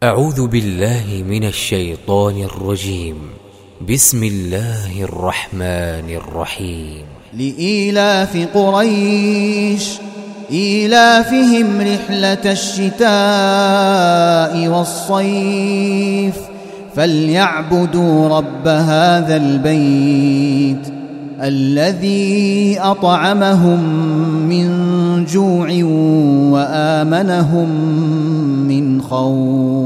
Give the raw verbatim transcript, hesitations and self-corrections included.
أعوذ بالله من الشيطان الرجيم. بسم الله الرحمن الرحيم. لإيلاف قريش إيلافهم رحلة الشتاء والصيف فليعبدوا رب هذا البيت الذي أطعمهم من جوع وآمنهم من خوف.